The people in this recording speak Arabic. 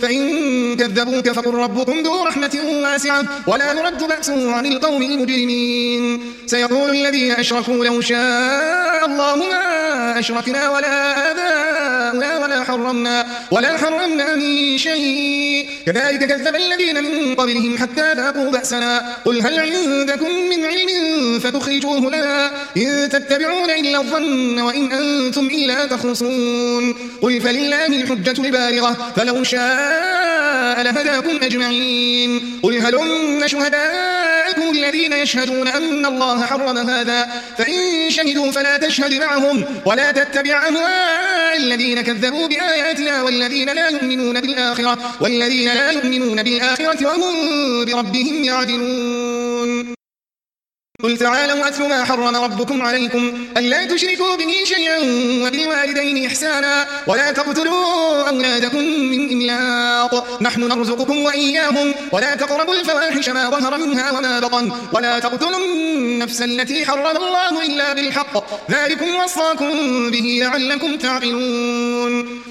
فإن كذبوك فقل ربكم ذو رحمة واسعة ولا يرد بأسه عن القوم المجرمين. سيقول الذين أشركوا لو شاء الله ما أشركنا ولا آباؤنا ولا حرمنا من شيء كذلك كذب الذين من قبلهم حتى ذاقوا بأسنا قل هل عندكم من علم فتخرجوه لنا إن تتبعون إلا الظن وإن أنتم إلا تخرصون قل فلله الحجة البالغة فلو شاء لهداكم أجمعين قل هلم شهداءكم الذين يشهدون أن الله حرم هذا فإن شهدوا فلا تشهد معهم ولا تتبع أهواء الذين كذبوا بآياتنا والذين لا يؤمنون بالآخرة وهم بربهم يعدلون قل تعالوا أتل ما حرم ربكم عليكم ألا تشركوا به شيئا وبالوالدين إحسانا ولا تقتلوا أولادكم من إملاق نحن نرزقكم وإياهم ولا تقربوا الفواحش ما ظهر منها وما بطن ولا تقتلوا النفس التي حرم الله إلا بالحق ذلكم وصاكم به لعلكم تعقلون